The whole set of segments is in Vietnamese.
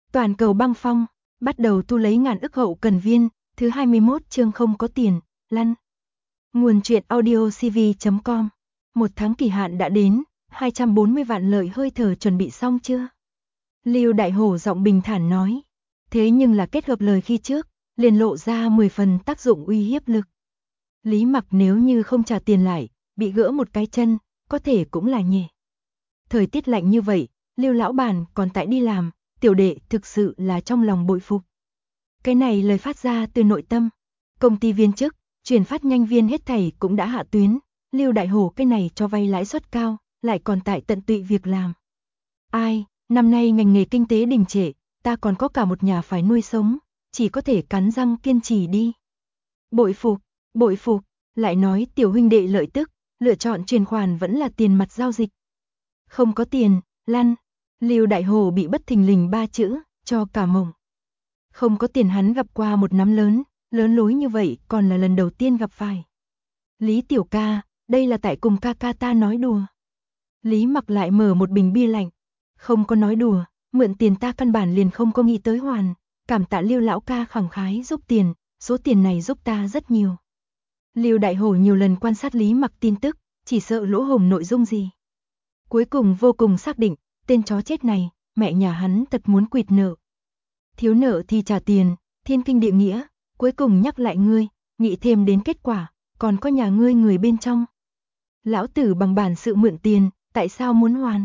Toàn cầu băng phong, bắt đầu thu lấy ngàn ức hậu cần viên, thứ 21 chương không có tiền, lăn. Nguồn truyện audiocv.com. Một tháng kỳ hạn đã đến, 240 vạn lợi hơi thở chuẩn bị xong chưa? Lưu Đại Hổ giọng bình thản nói. Thế nhưng là kết hợp lời khi trước, liền lộ ra 10 phần tác dụng uy hiếp lực. Lý Mặc nếu như không trả tiền lại, bị gỡ một cái chân, có thể cũng là nhẹ. Thời tiết lạnh như vậy, Lưu lão bản còn tại đi làm, tiểu đệ thực sự là trong lòng bội phục. Cái này lời phát ra từ nội tâm. Công ty viên chức, chuyển phát nhanh viên hết thảy cũng đã hạ tuyến, Lưu Đại Hổ cái này cho vay lãi suất cao, lại còn tại tận tụy việc làm. Ai, năm nay ngành nghề kinh tế đình trệ, ta còn có cả một nhà phải nuôi sống, chỉ có thể cắn răng kiên trì đi. Bội phục, lại nói tiểu huynh đệ lợi tức, lựa chọn chuyển khoản vẫn là tiền mặt giao dịch. Không có tiền, lăn. Lưu Đại Hổ bị bất thình lình 3 chữ, cho cả mộng. Không có tiền hắn gặp qua một nắm lớn lối như vậy còn là lần đầu tiên gặp phải. Lý tiểu ca, đây là tại cùng ca ca ta nói đùa. Lý Mặc lại mở một bình bia lạnh. Không có nói đùa, mượn tiền ta căn bản liền không có nghĩ tới hoàn. Cảm tạ Lưu lão ca khẳng khái giúp tiền, số tiền này giúp ta rất nhiều. Lưu Đại Hổ nhiều lần quan sát Lý Mặc tin tức, chỉ sợ lỗ hổng nội dung gì. Cuối cùng vô cùng xác định, tên chó chết này, mẹ nhà hắn thật muốn quỵt nợ. Thiếu nợ thì trả tiền, thiên kinh địa nghĩa, cuối cùng nhắc lại ngươi, nghĩ thêm đến kết quả, còn có nhà ngươi người bên trong. Lão tử bằng bản sự mượn tiền, tại sao muốn hoàn?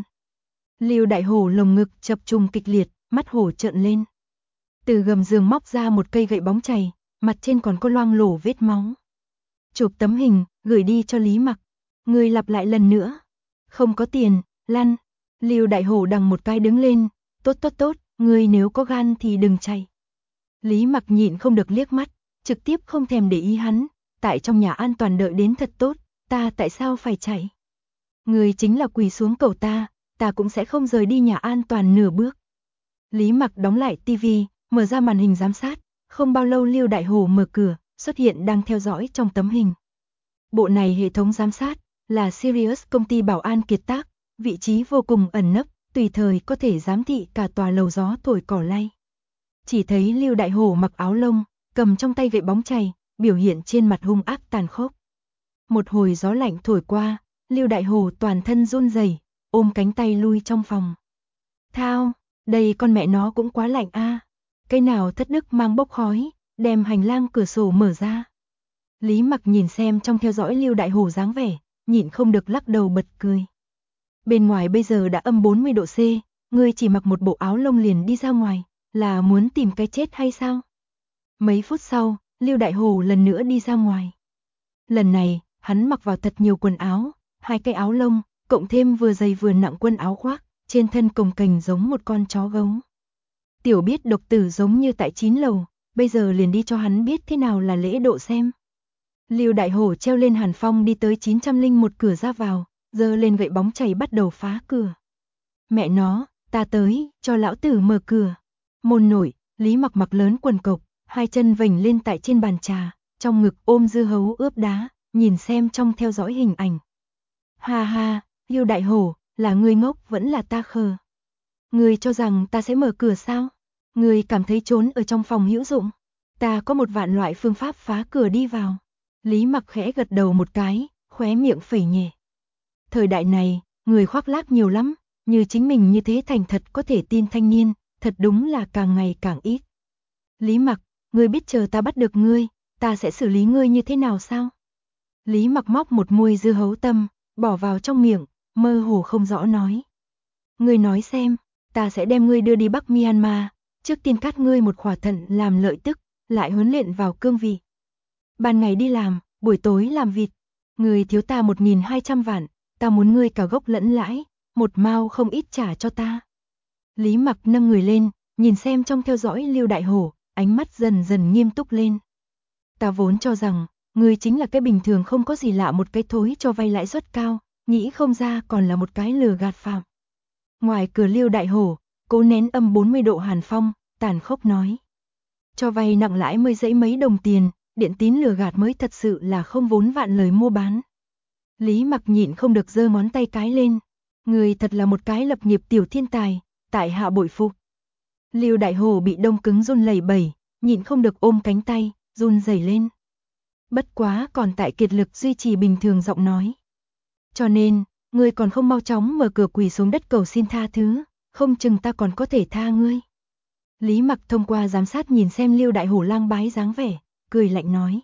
Lưu Đại Hổ lồng ngực chập trùng kịch liệt, mắt hổ trợn lên. Từ gầm giường móc ra một cây gậy bóng chày, mặt trên còn có loang lổ vết máu. Chụp tấm hình, gửi đi cho Lý Mặc. Ngươi lặp lại lần nữa. Không có tiền, lăn. Lưu Đại Hổ đằng một cái đứng lên. Tốt, ngươi nếu có gan thì đừng chạy. Lý Mặc nhịn không được liếc mắt, trực tiếp không thèm để ý hắn. Tại trong nhà an toàn đợi đến thật tốt, ta tại sao phải chạy? Ngươi chính là quỳ xuống cầu ta cũng sẽ không rời đi nhà an toàn nửa bước. Lý Mặc đóng lại tivi, mở ra màn hình giám sát. Không bao lâu Lưu Đại Hổ mở cửa, xuất hiện đang theo dõi trong tấm hình. Bộ này hệ thống giám sát là Sirius công ty bảo an kiệt tác, vị trí vô cùng ẩn nấp, tùy thời có thể giám thị cả tòa lầu gió thổi cỏ lay. Chỉ thấy Lưu Đại Hổ mặc áo lông, cầm trong tay gậy bóng chày, biểu hiện trên mặt hung ác tàn khốc. Một hồi gió lạnh thổi qua, Lưu Đại Hổ toàn thân run rẩy, ôm cánh tay lui trong phòng. Thao, đây con mẹ nó cũng quá lạnh a. Cái nào thất đức mang bốc khói, đem hành lang cửa sổ mở ra. Lý Mặc nhìn xem trong theo dõi Lưu Đại Hổ dáng vẻ, nhịn không được lắc đầu bật cười. Bên ngoài bây giờ đã âm 40 độ C, ngươi chỉ mặc một bộ áo lông liền đi ra ngoài, là muốn tìm cái chết hay sao? Mấy phút sau, Lưu Đại Hổ lần nữa đi ra ngoài. Lần này, hắn mặc vào thật nhiều quần áo, 2 cái áo lông, cộng thêm vừa dày vừa nặng quân áo khoác, trên thân cồng kềnh giống một con chó gống. Tiểu biết độc tử giống như tại 9 lầu, bây giờ liền đi cho hắn biết thế nào là lễ độ xem. Lưu Đại Hổ treo lên Hàn Phong đi tới 901 cửa ra vào, giơ lên gậy bóng chày bắt đầu phá cửa. Mẹ nó, ta tới, cho lão tử mở cửa. Môn nổi, Lý Mặc mặc lớn quần cộc, 2 chân vểnh lên tại trên bàn trà, trong ngực ôm dưa hấu ướp đá, nhìn xem trong theo dõi hình ảnh. Ha ha, Lưu Đại Hổ, là ngươi ngốc vẫn là ta khờ. Ngươi cho rằng ta sẽ mở cửa sao? Ngươi cảm thấy trốn ở trong phòng hữu dụng? Ta có một vạn loại phương pháp phá cửa đi vào. Lý Mặc khẽ gật đầu một cái, khóe miệng phẩy nhẹ. Thời đại này, người khoác lác nhiều lắm, như chính mình như thế thành thật có thể tin thanh niên, thật đúng là càng ngày càng ít. Lý Mặc, ngươi biết chờ ta bắt được ngươi, ta sẽ xử lý ngươi như thế nào sao? Lý Mặc móc một muôi dưa hấu tâm, bỏ vào trong miệng, mơ hồ không rõ nói. Ngươi nói xem, ta sẽ đem ngươi đưa đi Bắc Myanmar, trước tiên cắt ngươi một khỏa thận làm lợi tức, lại huấn luyện vào cương vị. Ban ngày đi làm, buổi tối làm vịt. Ngươi thiếu ta 1.200 vạn, ta muốn ngươi cả gốc lẫn lãi, một mao không ít trả cho ta. Lý Mặc nâng người lên, nhìn xem trong theo dõi Lưu Đại Hổ, ánh mắt dần dần nghiêm túc lên. Ta vốn cho rằng, ngươi chính là cái bình thường không có gì lạ một cái thối cho vay lãi suất cao, nghĩ không ra còn là một cái lừa gạt phạm. Ngoài cửa Lưu Đại Hổ, cố nén âm 40 độ Hàn Phong, tàn khốc nói. Cho vay nặng lãi mới dãy mấy đồng tiền, điện tín lừa gạt mới thật sự là không vốn vạn lời mua bán. Lý Mặc nhịn không được giơ ngón tay cái lên. Người thật là một cái lập nghiệp tiểu thiên tài, tại hạ bội phục. Lưu Đại Hổ bị đông cứng run lẩy bẩy, nhịn không được ôm cánh tay, run rẩy lên. Bất quá còn tại kiệt lực duy trì bình thường giọng nói. Cho nên, ngươi còn không mau chóng mở cửa quỳ xuống đất cầu xin tha thứ, không chừng ta còn có thể tha ngươi. Lý Mặc thông qua giám sát nhìn xem Lưu Đại Hổ lang bái dáng vẻ, cười lạnh nói.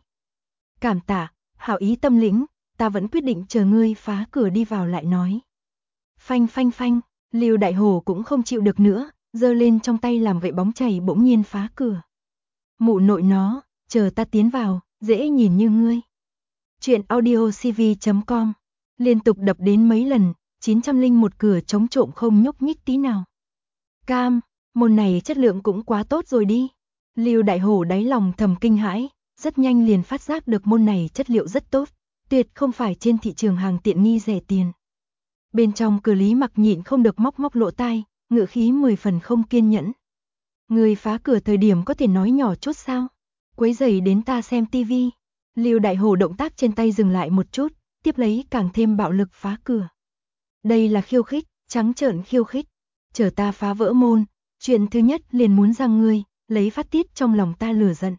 Cảm tạ, hảo ý tâm lĩnh, ta vẫn quyết định chờ ngươi phá cửa đi vào lại nói. Phanh phanh phanh, Lưu Đại Hổ cũng không chịu được nữa, giơ lên trong tay làm gậy bóng chày bỗng nhiên phá cửa. Mụ nội nó, chờ ta tiến vào, dễ nhìn như ngươi. Chuyện audiocv.com liên tục đập đến mấy lần, 901 cửa chống trộm không nhúc nhích tí nào. Cam, môn này chất lượng cũng quá tốt rồi đi. Lưu Đại Hổ đáy lòng thầm kinh hãi, rất nhanh liền phát giác được môn này chất liệu rất tốt, tuyệt không phải trên thị trường hàng tiện nghi rẻ tiền. Bên trong cửa Lý Mặc nhịn không được móc lỗ tai, ngữ khí 10 phần không kiên nhẫn. Người phá cửa thời điểm có thể nói nhỏ chút sao? Quấy rầy đến ta xem tivi. Lưu Đại Hổ động tác trên tay dừng lại một chút, tiếp lấy càng thêm bạo lực phá cửa. Đây là khiêu khích, trắng trợn khiêu khích. Chờ ta phá vỡ môn, chuyện thứ nhất liền muốn rằng ngươi, lấy phát tiết trong lòng ta lửa giận.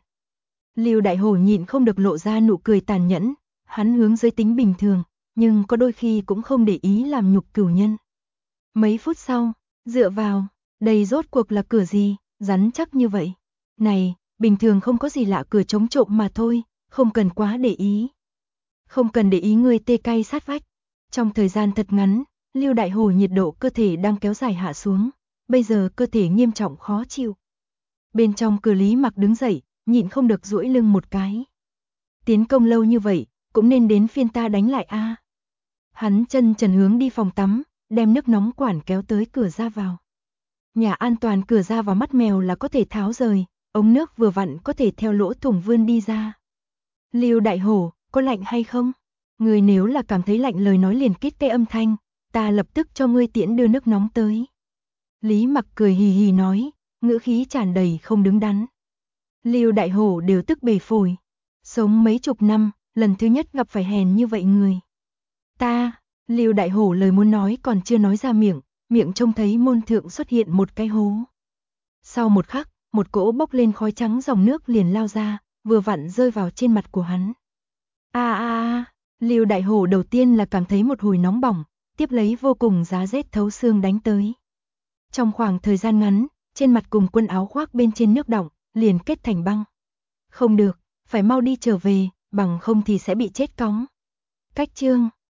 Lưu Đại Hổ nhịn không được lộ ra nụ cười tàn nhẫn, hắn hướng giới tính bình thường, nhưng có đôi khi cũng không để ý làm nhục cửu nhân. Mấy phút sau, dựa vào, đây rốt cuộc là cửa gì, rắn chắc như vậy. Này, bình thường không có gì lạ, cửa chống trộm mà thôi, không cần quá để ý. Không cần để ý người tê cay sát vách. Trong thời gian thật ngắn, Lưu Đại Hổ nhiệt độ cơ thể đang kéo dài hạ xuống, bây giờ cơ thể nghiêm trọng khó chịu. Bên trong cửa Lý Mặc đứng dậy, nhịn không được duỗi lưng một cái. Tiến công lâu như vậy, cũng nên đến phiên ta đánh lại a. Hắn chân trần hướng đi phòng tắm, đem nước nóng quản kéo tới cửa ra vào. Nhà an toàn cửa ra vào mắt mèo là có thể tháo rời, ống nước vừa vặn có thể theo lỗ thủng vươn đi ra. Lưu Đại Hổ, có lạnh hay không? Người nếu là cảm thấy lạnh lời nói liền kít cái âm thanh, ta lập tức cho ngươi tiễn đưa nước nóng tới. Lý Mặc cười hì hì nói, ngữ khí tràn đầy không đứng đắn. Lưu Đại Hổ đều tức bể phổi. Sống mấy chục năm, lần thứ nhất gặp phải hèn như vậy người. Ta, Lưu Đại Hổ lời muốn nói còn chưa nói ra miệng, miệng trông thấy môn thượng xuất hiện một cái hố. Sau một khắc, một cỗ bốc lên khói trắng dòng nước liền lao ra, vừa vặn rơi vào trên mặt của hắn. Lưu Đại Hổ đầu tiên là cảm thấy một hồi nóng bỏng, tiếp lấy vô cùng giá rét thấu xương đánh tới. Trong khoảng thời gian ngắn, trên mặt cùng quần áo khoác bên trên nước đọng, liền kết thành băng. Không được, phải mau đi trở về, bằng không thì sẽ bị chết cóng. Cách chương